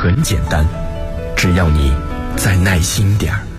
很简单，只要你再耐心点儿。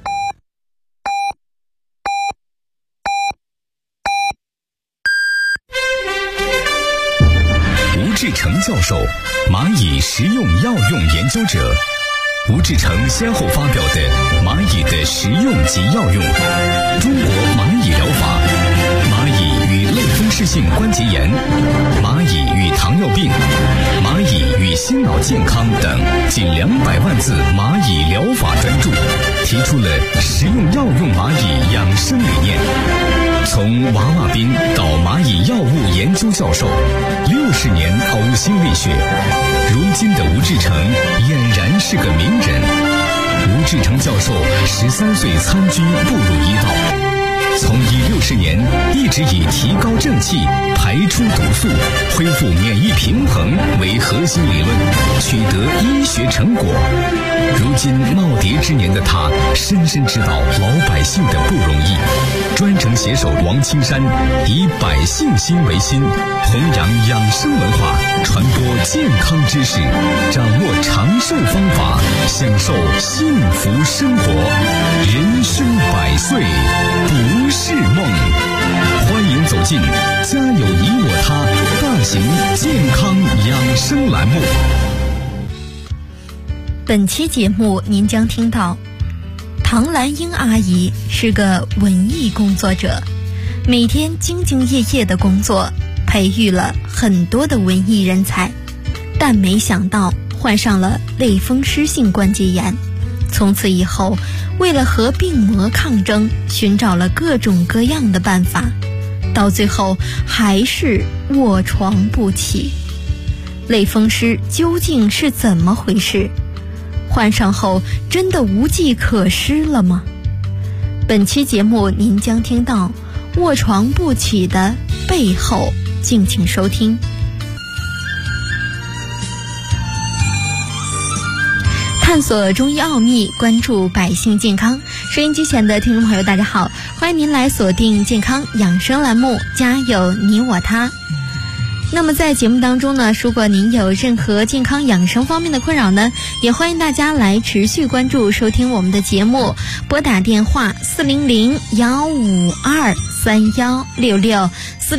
吴志成教授，蚂蚁食用药用研究者。吴志成先后发表的《蚂蚁的食用及药用》、《中国蚂蚁疗法》、《蚂蚁与类风湿性关节炎》、《蚂蚁与糖尿病》、《蚂蚁与心脑健康》等近200万字蚂蚁疗法专著，提出了食用药用蚂蚁养生理念。从娃娃兵到蚂蚁药物研究教授，60年呕心沥血，如今的吴志成俨然是个名人。吴志成教授13岁参军步入医道，从医60年一直以提高正气、排出毒素、恢复免疫平衡为核心理论，取得医学成果。如今耄耋之年的他，深深知道老百姓的不容易，专程携手王青山，以百姓心为心，弘扬养生文化，传播健康知识，掌握长寿方法，享受幸福生活。人生100岁不是梦。欢迎走进家有你我他大型健康养生栏目。 本期节目您将听到，唐兰英阿姨是个文艺工作者，每天兢兢业业的工作，培育了很多的文艺人才，但没想到患上了类风湿性关节炎。从此以后，为了和病魔抗争，寻找了各种各样的办法，到最后还是卧床不起。类风湿究竟是怎么回事？患上后真的无计可施了吗？本期节目您将听到卧床不起的背后，敬请收听。探索中医奥秘，关注百姓健康。收音机前的听众朋友大家好，欢迎您来锁定健康养生栏目，家有你我他。那么在节目当中呢，如果您有任何健康养生方面的困扰呢，也欢迎大家来持续关注收听我们的节目，拨打电话400-152-3166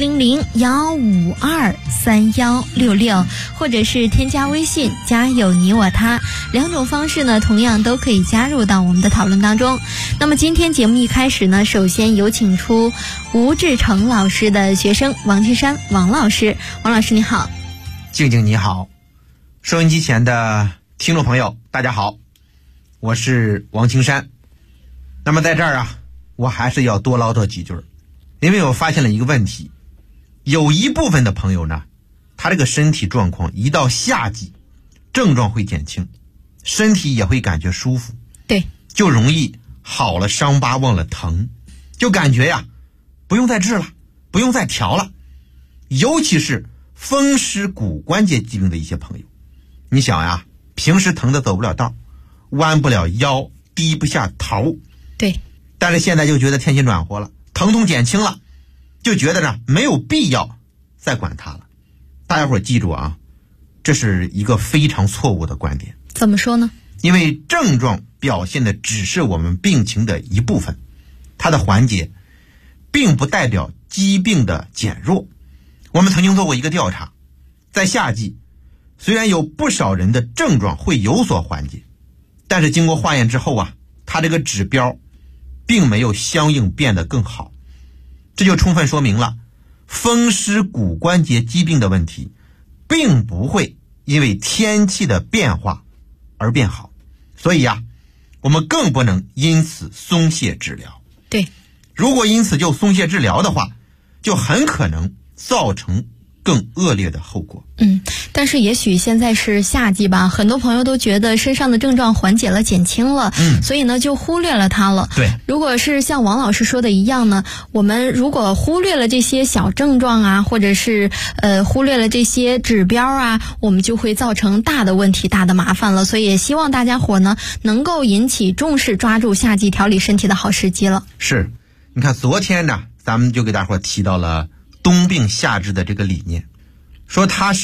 400-152-3166，或者是添加微信家有你我他，两种方式呢同样都可以加入到我们的讨论当中。那么今天节目一开始呢，首先有请出吴志成老师的学生王青山王老师。王老师你好。 静静你好，收音机前的听众朋友大家好，我是王青山。那么在这儿啊，我还是要多唠叨几句，因为我发现了一个问题，有一部分的朋友呢，他这个身体状况一到夏季，症状会减轻，身体也会感觉舒服， 对， 就容易好了伤疤忘了疼，就感觉呀，不用再治了，不用再调了。尤其是风湿骨关节疾病的一些朋友，你想呀，平时疼得走不了道，弯不了腰，低不下头， 对， 但是现在就觉得天气暖和了，疼痛减轻了，就觉得呢没有必要再管它了。大家伙儿记住啊，这是一个非常错误的观点。 怎么说呢？ 因为症状表现的只是我们病情的一部分，它的缓解并不代表疾病的减弱。我们曾经做过一个调查，在夏季虽然有不少人的症状会有所缓解，但是经过化验之后啊，它这个指标并没有相应变得更好。这就充分说明了风湿骨关节疾病的问题并不会因为天气的变化而变好，所以啊，我们更不能因此松懈治疗。 对， 如果因此就松懈治疗的话，就很可能造成更恶劣的后果。 但是也许现在是夏季吧，很多朋友都觉得身上的症状缓解了减轻了，所以呢就忽略了它了。 对， 如果是像王老师说的一样呢，我们如果忽略了这些小症状啊，或者是忽略了这些指标啊，我们就会造成大的问题大的麻烦了。所以也希望大家伙呢能够引起重视，抓住夏季调理身体的好时机了。 是，你看昨天呢咱们就给大伙提到了冬病夏治的这个理念，说它是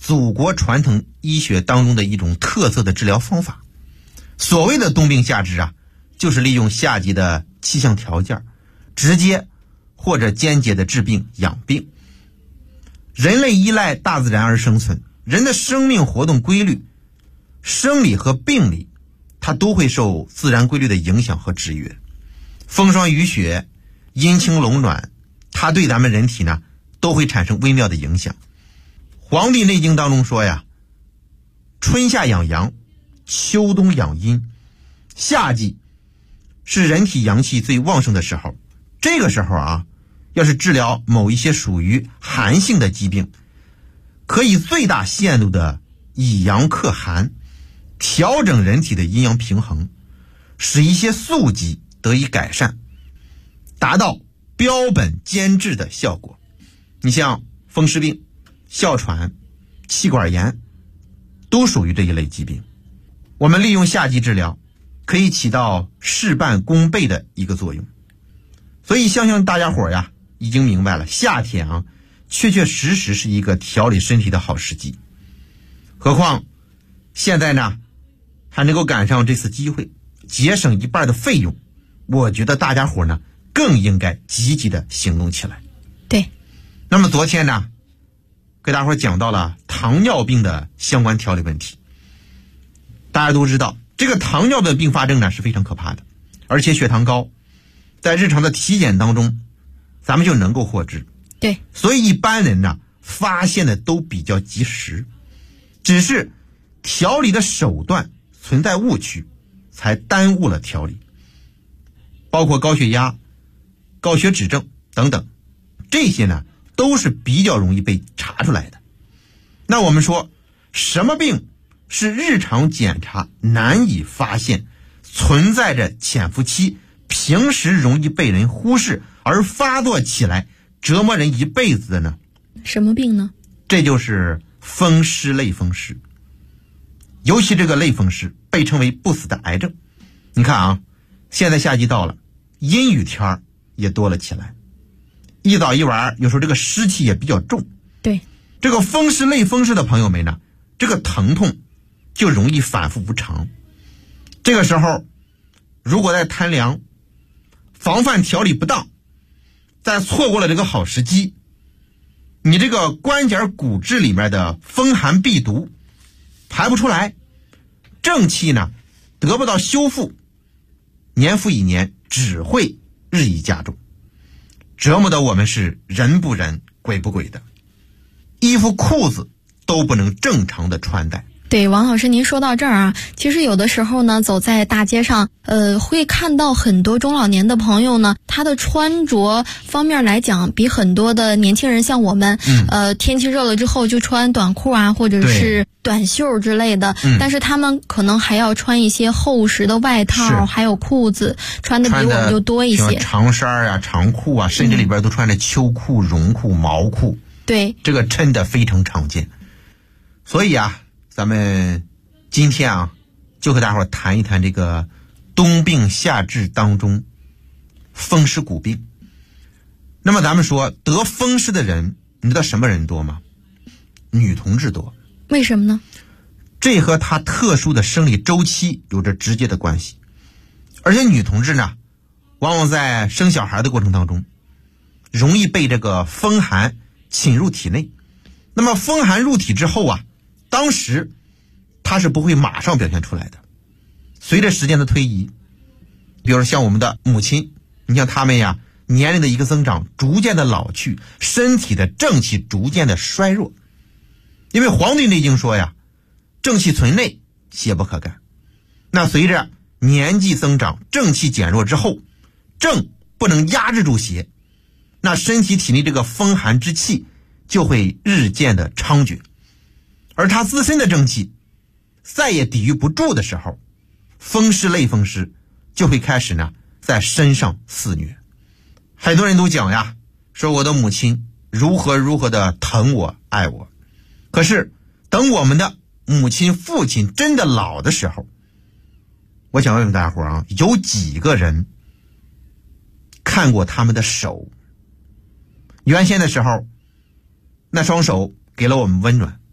祖国传统医学当中的一种特色的治疗方法。所谓的冬病夏治啊，就是利用夏季的气象条件，直接或者间接的治病养病。人类依赖大自然而生存，人的生命活动规律，生理和病理，它都会受自然规律的影响和制约。风霜雨雪，阴晴冷暖，它对咱们人体呢都会产生微妙的影响。黄帝内经当中说呀，春夏养阳，秋冬养阴。夏季是人体阳气最旺盛的时候，这个时候啊，要是治疗某一些属于寒性的疾病，可以最大限度的以阳克寒，调整人体的阴阳平衡，使一些宿疾得以改善，达到标本兼治的效果。你像风湿病、哮喘、气管炎都属于这一类疾病。我们利用夏季治疗，可以起到事半功倍的一个作用。所以相信大家伙呀已经明白了，夏天啊确确实实是一个调理身体的好时机。何况现在呢还能够赶上这次机会，节省一半的费用，我觉得大家伙呢更应该积极的行动起来。 对。 那么昨天呢给大伙讲到了糖尿病的相关调理问题。大家都知道这个糖尿病并发症呢是非常可怕的，而且血糖高在日常的体检当中咱们就能够获知。 对。 所以一般人呢发现的都比较及时，只是调理的手段存在误区，才耽误了调理。包括高血压、高血脂症等等，这些呢都是比较容易被查出来的。那我们说什么病是日常检查难以发现，存在着潜伏期，平时容易被人忽视，而发作起来折磨人一辈子的呢？ 什么病呢？ 这就是风湿类风湿。尤其这个类风湿被称为不死的癌症。你看啊，现在夏季到了，阴雨天也多了起来，一早一晚有时候这个湿气也比较重。 对。 这个风湿类风湿的朋友们呢，这个疼痛就容易反复无常。这个时候如果再贪凉，防范调理不当，再错过了这个好时机，你这个关节骨质里面的风寒痹毒排不出来，正气呢得不到修复，年复一年只会日益加重，折磨的我们是人不人鬼不鬼的，衣服裤子都不能正常的穿戴。 对，王老师您说到这儿啊，其实有的时候呢走在大街上会看到很多中老年的朋友呢，他的穿着方面来讲比很多的年轻人像我们天气热了之后就穿短裤啊或者是短袖之类的，但是他们可能还要穿一些厚实的外套还有裤子，穿的比我们就多一些， 长衫啊长裤啊，甚至里边都穿着秋裤绒裤毛裤。 对， 这个真的非常常见。所以啊咱们今天啊就和大伙谈一谈这个冬病夏治当中风湿骨病。那么咱们说得风湿的人，你知道什么人多吗？女同志多。 为什么呢？ 这和她特殊的生理周期有着直接的关系。而且女同志呢往往在生小孩的过程当中容易被这个风寒侵入体内。那么风寒入体之后啊，当时它是不会马上表现出来的，随着时间的推移，比如说像我们的母亲，你像他们呀年龄的一个增长，逐渐的老去，身体的正气逐渐的衰弱。因为《黄帝内经》说呀，正气存内，邪不可干。那随着年纪增长，正气减弱之后，正不能压制住邪，那身体体内这个风寒之气就会日渐的猖獗，而他自身的正气再也抵御不住的时候，风湿类风湿就会开始呢在身上肆虐。很多人都讲呀，说我的母亲如何如何的疼我爱我，可是等我们的母亲父亲真的老的时候，我想问问大家伙啊，有几个人看过他们的手？原先的时候那双手给了我们温暖，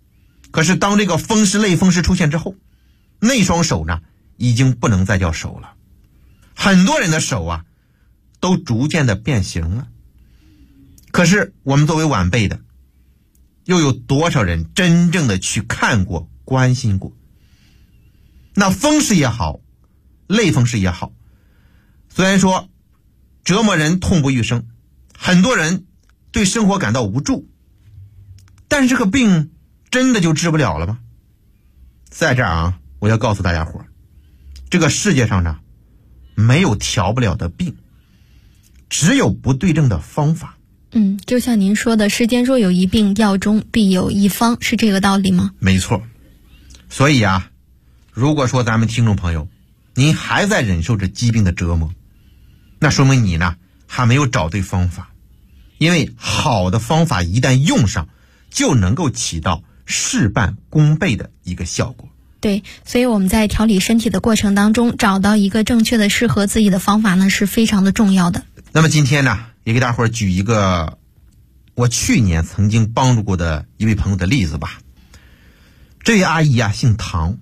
可是当这个风湿类风湿出现之后，那双手呢已经不能再叫手了，很多人的手啊都逐渐的变形了。可是我们作为晚辈的，又有多少人真正的去看过关心过？那风湿也好，类风湿也好，虽然说折磨人痛不欲生，很多人对生活感到无助，但是这个病真的就治不了了吗？在这儿啊，我要告诉大家伙，这个世界上呢没有调不了的病，只有不对症的方法。 就像您说的，世间若有一病，药中必有一方，是这个道理吗？ 没错。所以啊，如果说咱们听众朋友您还在忍受着疾病的折磨，那说明你呢还没有找对方法。因为好的方法一旦用上，就能够起到事半功倍的一个效果。 对，所以我们在调理身体的过程当中，找到一个正确的适合自己的方法呢，是非常的重要的。 那么今天呢，也给大伙儿举一个我去年曾经帮助过的一位朋友的例子吧。这位阿姨啊，姓唐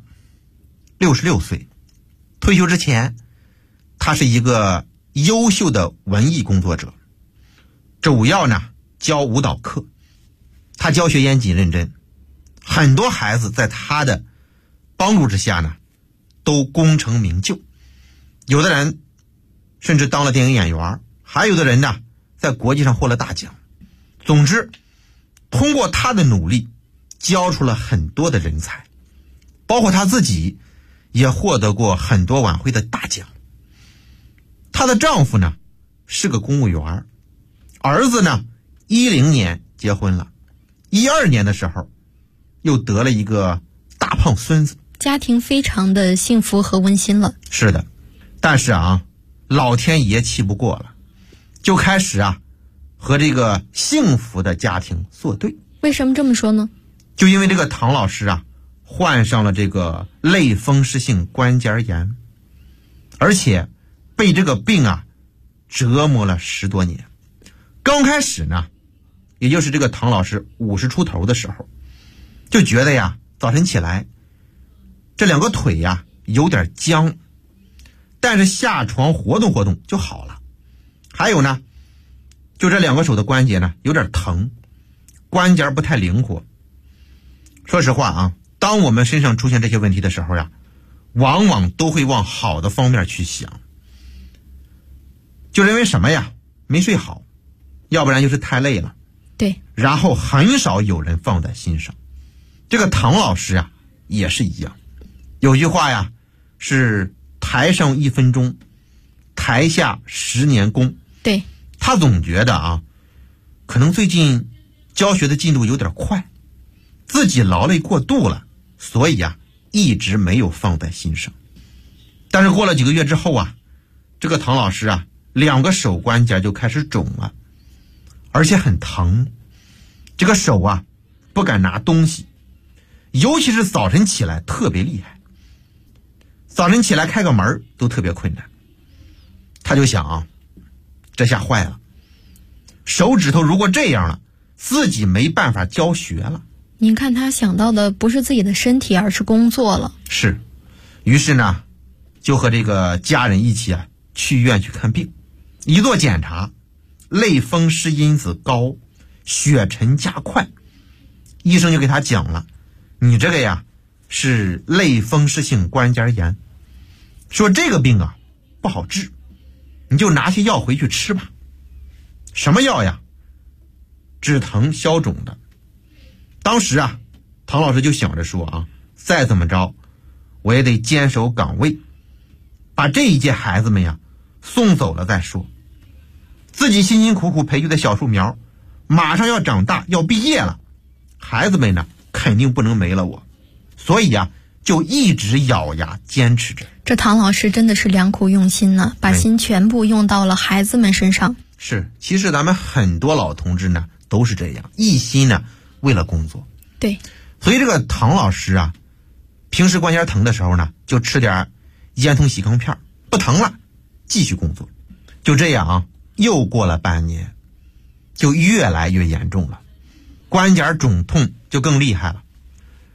，66岁，退休之前，她是一个优秀的文艺工作者，主要呢教舞蹈课，她教学严谨认真，很多孩子在她的帮助之下呢，都功成名就，有的人甚至当了电影演员，还有的人呢在国际上获了大奖。总之，通过她的努力，教出了很多的人才，包括她自己也获得过很多晚会的大奖。她的丈夫呢是个公务员，儿子呢10年结婚了，12年的时候又得了一个大胖孙子， 家庭非常的幸福和温馨了。 是的，但是啊，老天爷气不过了，就开始啊和这个幸福的家庭作对。 为什么这么说呢？ 就因为这个唐老师啊患上了这个类风湿性关节炎，而且被这个病啊折磨了10多年。刚开始呢，也就是这个唐老师50出头的时候，就觉得呀早晨起来这两个腿呀有点僵，但是下床活动活动就好了。还有呢，就这两个手的关节呢有点疼，关节不太灵活。说实话啊，当我们身上出现这些问题的时候呀，往往都会往好的方面去想，就认为什么呀，没睡好，要不然就是太累了。 对， 然后很少有人放在心上。这个唐老师啊也是一样，有句话呀是台上1分钟，台下10年功。 对， 他总觉得啊，可能最近教学的进度有点快，自己劳累过度了，所以啊一直没有放在心上。但是过了几个月之后啊，这个唐老师啊2个手关节就开始肿了，而且很疼，这个手啊不敢拿东西，尤其是早晨起来特别厉害，早晨起来开个门都特别困难。他就想啊，这下坏了，手指头如果这样了，自己没办法教学了。 您看他想到的不是自己的身体，而是工作了。 是，于是呢就和这个家人一起啊去医院去看病。一做检查，类风湿因子高，血沉加快，医生就给他讲了，你这个呀是类风湿性关节炎，说这个病啊不好治，你就拿些药回去吃吧。什么药呀？止疼消肿的。当时啊唐老师就想着说啊，再怎么着我也得坚守岗位，把这一届孩子们呀送走了再说。自己辛辛苦苦培育的小树苗马上要长大要毕业了，孩子们呢肯定不能没了我，所以啊就一直咬牙坚持着。 这唐老师真的是良苦用心呢，把心全部用到了孩子们身上。 是，其实咱们很多老同志呢都是这样，一心呢为了工作。 对， 所以这个唐老师啊平时关节疼的时候呢就吃点烟通洗康片，不疼了继续工作。就这样啊又过了半年，就越来越严重了，关节肿痛就更厉害了。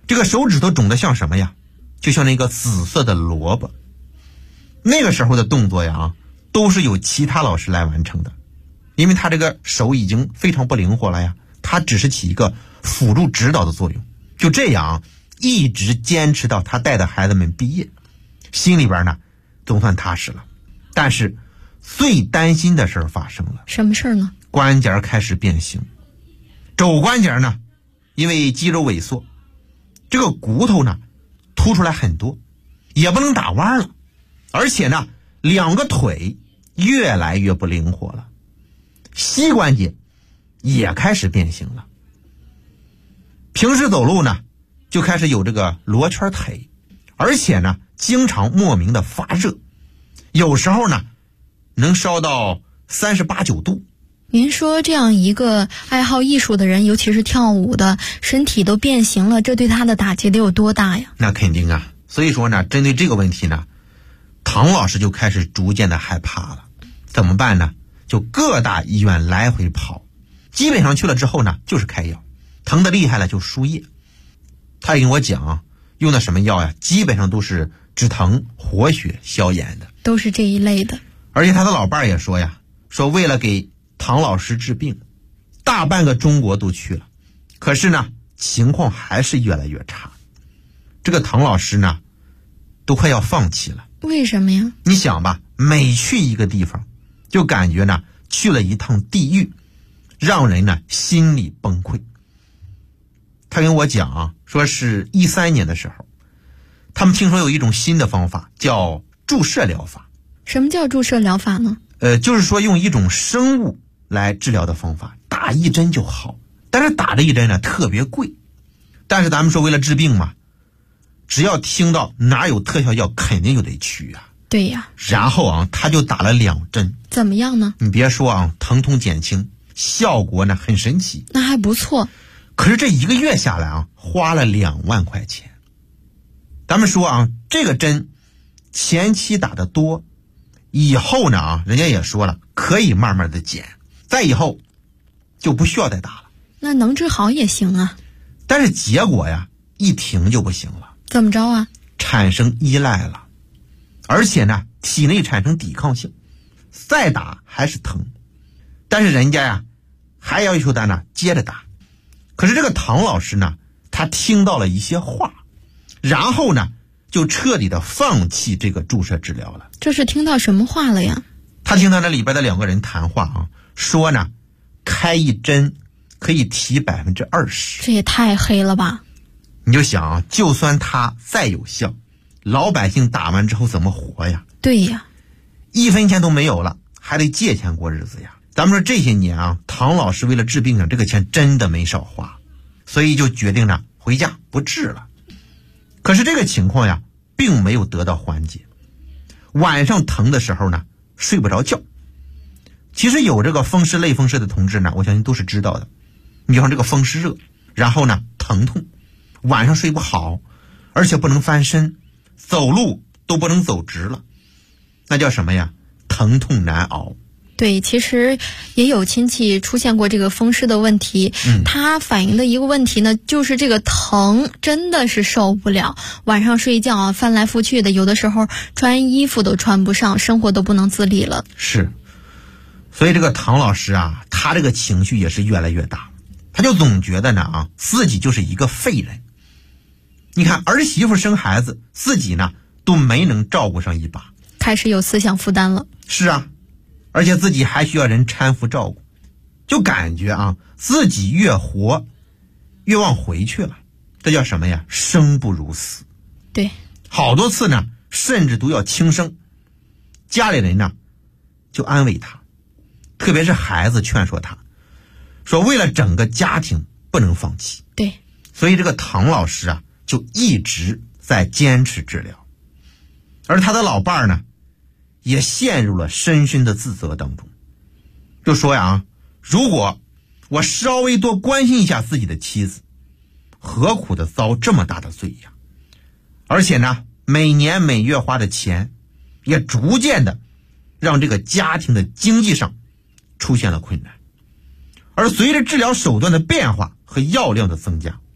这个手指头肿得像什么呀？就像那个紫色的萝卜。那个时候的动作呀，都是由其他老师来完成的，因为他这个手已经非常不灵活了呀，他只是起一个辅助指导的作用。就这样一直坚持到他带的孩子们毕业，心里边呢总算踏实了。但是最担心的事儿发生了。 什么事儿呢？ 关节开始变形。肘关节呢，因为肌肉萎缩，这个骨头呢凸出来很多，也不能打弯了，而且呢两个腿越来越不灵活了，膝关节也开始变形了。平时走路呢就开始有这个罗圈腿，而且呢经常莫名的发热，有时候呢能烧到38、9度。 您说这样一个爱好艺术的人，尤其是跳舞的，身体都变形了，这对他的打击得有多大呀？ 那肯定啊。所以说呢，针对这个问题呢，唐老师就开始逐渐的害怕了。怎么办呢？就各大医院来回跑，基本上去了之后呢就是开药，疼得厉害了就输液。他跟我讲用的什么药呀，基本上都是止疼、活血、消炎的， 都是这一类的。 而且他的老伴儿也说呀，说为了给唐老师治病，大半个中国都去了，可是呢情况还是越来越差。这个唐老师呢都快要放弃了。 为什么呀？ 你想吧，每去一个地方就感觉呢去了一趟地狱，让人呢心里崩溃。他跟我讲啊，说是13年的时候，他们听说有一种新的方法叫注射疗法。 什么叫注射疗法呢？ 就是说用一种生物来治疗的方法，打一针就好。但是打这一针呢特别贵，但是咱们说为了治病嘛，只要听到哪有特效药肯定就得去啊。 对呀。 然后啊他就打了2针。 怎么样呢？ 你别说啊，疼痛减轻，效果呢很神奇。 那还不错。 可是这1个月下来啊，花了2万块钱。咱们说啊，这个针前期打得多，以后呢啊，人家也说了可以慢慢的减，再以后就不需要再打了。 那能治好也行啊。 但是结果呀，一停就不行了。 怎么着啊？ 产生依赖了，而且呢体内产生抵抗性，再打还是疼。但是人家呀还要求咱呢接着打。可是这个唐老师呢，他听到了一些话，然后呢就彻底的放弃这个注射治疗了。 这是听到什么话了呀？ 他听到那里边的2个人谈话啊，说呢开一针可以提20%。 这也太黑了吧。 你就想啊，就算它再有效，老百姓打完之后怎么活呀？ 对呀 ，1分钱都没有了，还得借钱过日子呀。咱们说这些年啊，唐老师为了治病啊，这个钱真的没少花，所以就决定呢回家不治了。可是这个情况呀并没有得到缓解，晚上疼的时候呢睡不着觉。其实有这个风湿类风湿的同志呢，我相信都是知道的。你比方这个风湿热，然后呢疼痛，晚上睡不好，而且不能翻身，走路都不能走直了，那叫什么呀？疼痛难熬。 对，其实也有亲戚出现过这个风湿的问题，他反映的一个问题呢，就是这个疼真的是受不了，晚上睡觉啊翻来覆去的，有的时候穿衣服都穿不上，生活都不能自理了。 是，所以这个唐老师啊，他这个情绪也是越来越大，他就总觉得呢啊，自己就是一个废人。你看儿媳妇生孩子，自己呢都没能照顾上一把， 开始有思想负担了。 是啊，而且自己还需要人搀扶照顾，就感觉啊自己越活越往回去了。这叫什么呀？生不如死。 对， 好多次呢甚至都要轻生，家里人呢就安慰他，特别是孩子劝说他，说为了整个家庭不能放弃。 对， 所以这个唐老师啊就一直在坚持治疗，而他的老伴儿呢也陷入了深深的自责当中，就说呀，如果我稍微多关心一下自己的妻子，何苦的遭这么大的罪呀？而且呢每年每月花的钱也逐渐的让这个家庭的经济上出现了困难。而随着治疗手段的变化和药量的增加，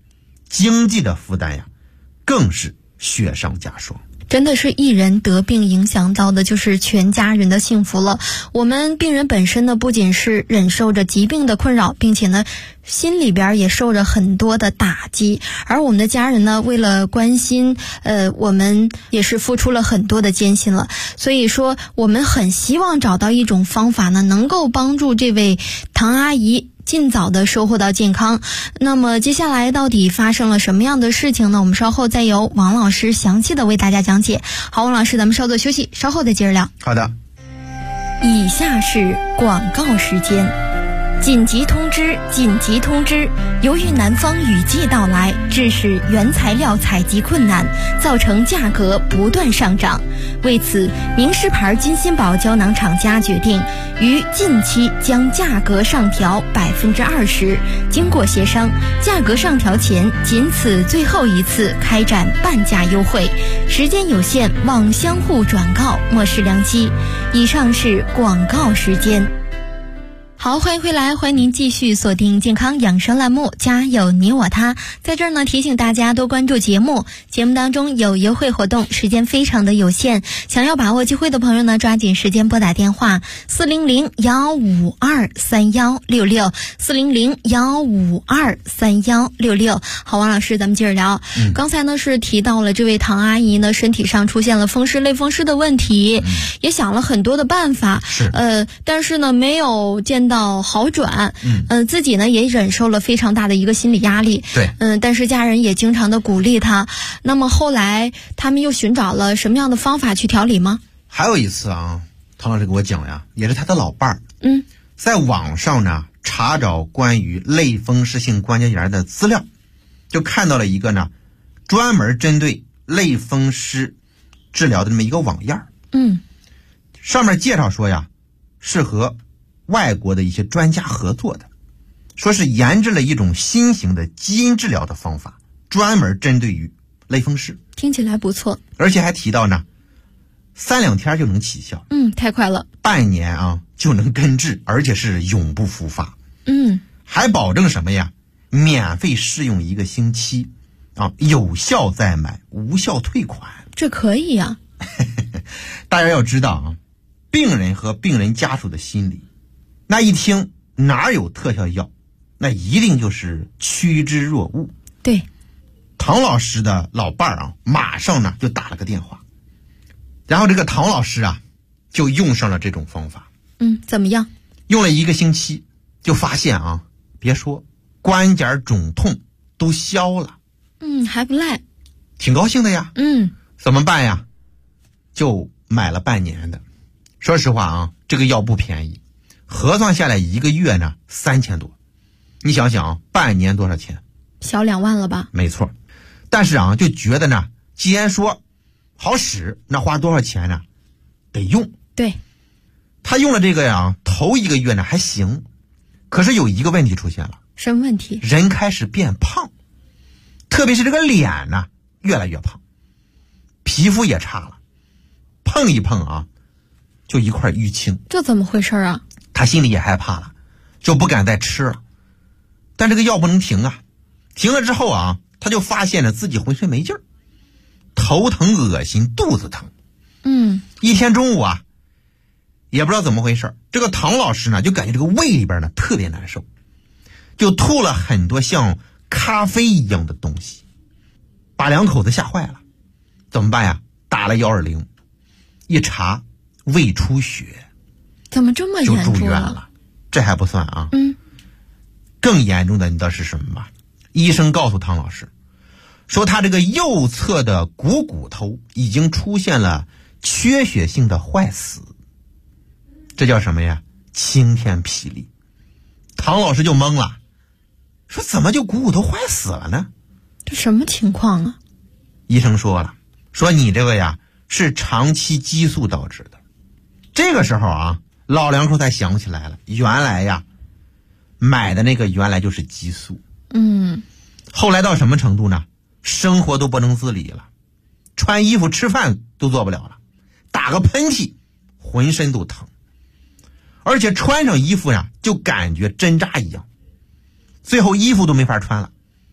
经济的负担呀，更是雪上加霜。 真的是一人得病影响到的就是全家人的幸福了。我们病人本身呢，不仅是忍受着疾病的困扰，并且呢心里边也受着很多的打击，而我们的家人呢，为了关心我们也是付出了很多的艰辛了。所以说我们很希望找到一种方法呢，能够帮助这位唐阿姨尽早的收获到健康。那么接下来到底发生了什么样的事情呢？我们稍后再由王老师详细的为大家讲解。好，王老师，咱们稍作休息，稍后再接着聊。 好的。 以下是广告时间。紧急通知！紧急通知！由于南方雨季到来，致使原材料采集困难，造成价格不断上涨。为此，名仕牌金鑫宝胶囊厂家决定于近期将价格上调20%。经过协商，价格上调前仅此最后一次开展半价优惠，时间有限，望相互转告，莫失良机。以上是广告时间。好，欢迎回来，欢迎您继续锁定健康养生栏目，家有你我他。在这儿呢，提醒大家多关注节目，节目当中有优惠活动，时间非常的有限，想要把握机会的朋友呢，抓紧时间拨打电话400-152-3166 400-152-3166。好，王老师，咱们接着聊。刚才呢是提到了这位唐阿姨呢，身体上出现了风湿类风湿的问题，也想了很多的办法，但是呢没有见到好转，自己呢也忍受了非常大的一个心理压力， 对， 但是家人也经常的鼓励他。那么后来他们又寻找了什么样的方法去调理吗？ 还有一次啊，唐老师给我讲呀，也是他的老伴儿，在网上呢查找关于类风湿性关节炎的资料，就看到了一个呢专门针对类风湿治疗的这么一个网页，上面介绍说呀，是和外国的一些专家合作的，说是研制了一种新型的基因治疗的方法，专门针对于类风湿。 听起来不错， 而且还提到呢，3-2天就能起效， 太快了， 半年啊就能根治，而且是永不复发，还保证什么呀？免费试用1个星期，有效再买，无效退款。 这可以呀。 大家要知道啊，病人和病人家属的心理，那一听哪有特效药，那一定就是趋之若鹜。 对， 唐老师的老伴儿啊，马上呢就打了个电话，然后这个唐老师啊就用上了这种方法。 怎么样？ 用了1个星期，就发现啊，别说关节肿痛都消了， 还不赖， 挺高兴的呀。怎么办呀？就买了半年的。说实话啊，这个药不便宜，核算下来1个月呢3000多。你想想啊，半年多少钱？ 小2万了吧？ 没错。但是啊，就觉得呢，既然说好使，那花多少钱呢？得用。 对。 他用了这个呀，头1个月呢还行，可是有一个问题出现了。 什么问题？ 人开始变胖，特别是这个脸呢越来越胖，皮肤也差了，碰一碰啊就一块淤青。 这怎么回事啊？ 他心里也害怕了，就不敢再吃了。但这个药不能停啊，停了之后啊，他就发现了自己浑身没劲儿，头疼、恶心、肚子疼。一天中午啊，也不知道怎么回事，这个唐老师呢就感觉这个胃里边呢特别难受，就吐了很多像咖啡一样的东西，把2口子吓坏了。怎么办呀？打了120，一查胃出血。 怎么这么严重？ 就住院了。这还不算啊，更严重的你知道是什么吗？医生告诉唐老师，说他这个右侧的股头已经出现了缺血性的坏死，这叫什么呀？晴天霹雳。唐老师就懵了，说怎么就股头坏死了呢？ 这什么情况啊？ 医生说了，说你这个呀是长期激素导致的。这个时候啊，老两口才想起来了，原来呀买的那个原来就是激素。后来到什么程度呢？生活都不能自理了，穿衣服吃饭都做不了了，打个喷嚏浑身都疼，而且穿上衣服呀就感觉针扎一样，最后衣服都没法穿了，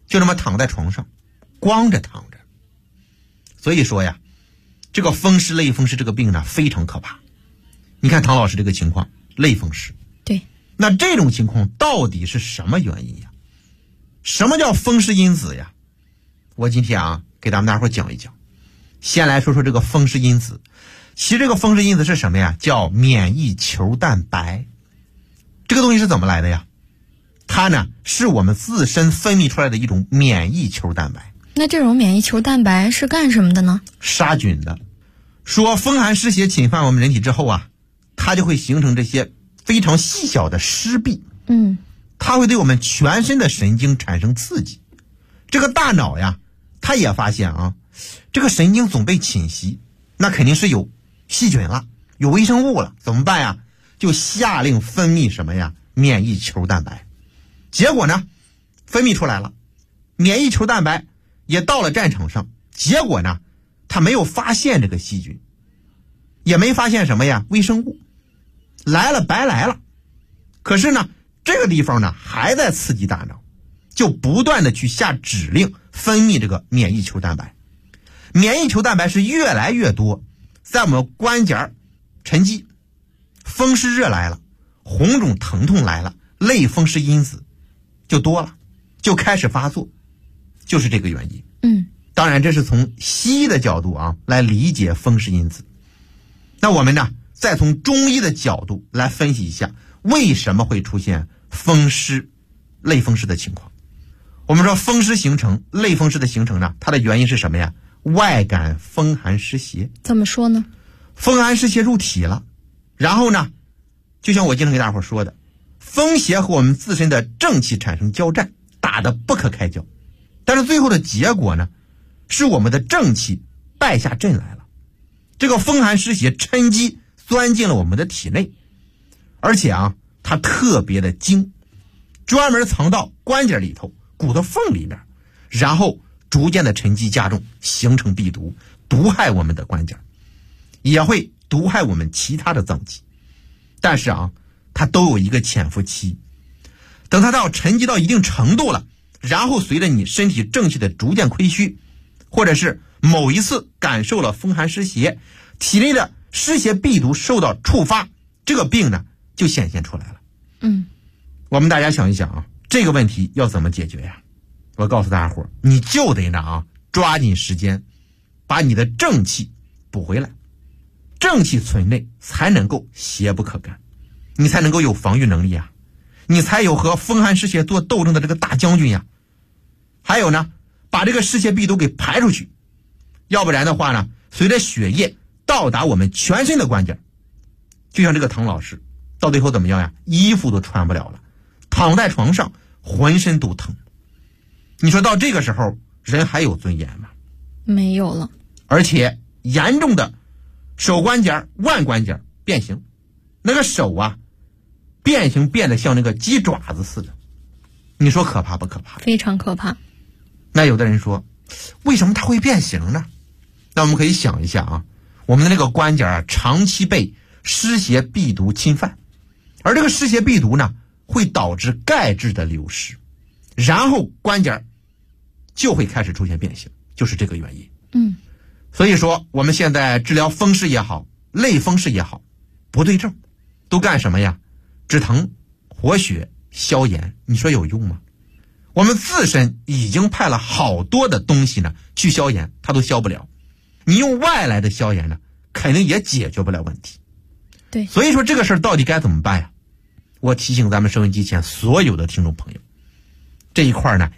就这么躺在床上，光着躺着。所以说呀，这个风湿类风湿这个病呢非常可怕。你看唐老师这个情况，类风湿。 对。 那这种情况到底是什么原因呀？什么叫风湿因子呀？我今天给咱们大伙讲一讲。先来说说这个风湿因子。其实这个风湿因子是什么呀？叫免疫球蛋白。这个东西是怎么来的呀？它呢是我们自身分泌出来的一种免疫球蛋白。 那这种免疫球蛋白是干什么的呢？ 杀菌的。说风寒湿邪侵犯我们人体之后它就会形成这些非常细小的湿壁。它会对我们全身的神经产生刺激。这个大脑呀，它也发现这个神经总被侵袭，那肯定是有细菌了，有微生物了，怎么办呀？就下令分泌什么呀？免疫球蛋白。结果呢，分泌出来了，免疫球蛋白也到了战场上，结果呢，他没有发现这个细菌，也没发现什么呀？微生物。来了白来了。可是呢，这个地方呢还在刺激大脑，就不断的去下指令分泌这个免疫球蛋白。免疫球蛋白是越来越多，在我们关节沉积，风湿热来了，红肿疼痛来了，类风湿因子就多了，就开始发作，就是这个原因。当然这是从西医的角度来理解风湿因子。那我们呢再从中医的角度来分析一下为什么会出现风湿类风湿的情况。我们说风湿形成，类风湿的形成呢，它的原因是什么呀？外感风寒湿邪。 怎么说呢？ 风寒湿邪入体了，然后呢，就像我经常给大伙说的，风邪和我们自身的正气产生交战，打得不可开交。但是最后的结果呢，是我们的正气败下阵来了。这个风寒湿邪趁机钻进了我们的体内，而且它特别的精，专门藏到关节里头、骨头缝里面，然后逐渐的沉积加重，形成病毒，毒害我们的关节，也会毒害我们其他的脏器。但是它都有一个潜伏期，等它到沉积到一定程度了，然后随着你身体正气的逐渐亏虚，或者是某一次感受了风寒湿邪，体内的湿邪病毒受到触发，这个病呢就显现出来了。我们大家想一想这个问题要怎么解决呀？我告诉大家伙，你就得抓紧时间把你的正气补回来，正气存内才能够邪不可干，你才能够有防御能力你才有和风寒湿邪做斗争的这个大将军还有呢，把这个湿邪病毒给排出去，要不然的话呢，随着血液到达我们全身的关节，就像这个唐老师到最后怎么样呀？衣服都穿不了了，躺在床上浑身都疼。你说到这个时候人还有尊严吗？ 没有了。 而且严重的手关节、腕关节变形，那个手变形变得像那个鸡爪子似的，你说可怕不可怕？ 非常可怕。 那有的人说为什么它会变形呢？那我们可以想一下我们的那个关节长期被湿邪病毒侵犯，而这个湿邪病毒呢会导致钙质的流失，然后关节就会开始出现变形，就是这个原因。所以说我们现在治疗风湿也好，类风湿也好，不对症都干什么呀？止疼、活血、消炎，你说有用吗？我们自身已经派了好多的东西呢去消炎，它都消不了。你用外来的消炎呢，肯定也解决不了问题。 对， 所以说这个事儿到底该怎么办呀？我提醒咱们收音机前所有的听众朋友，这一块呢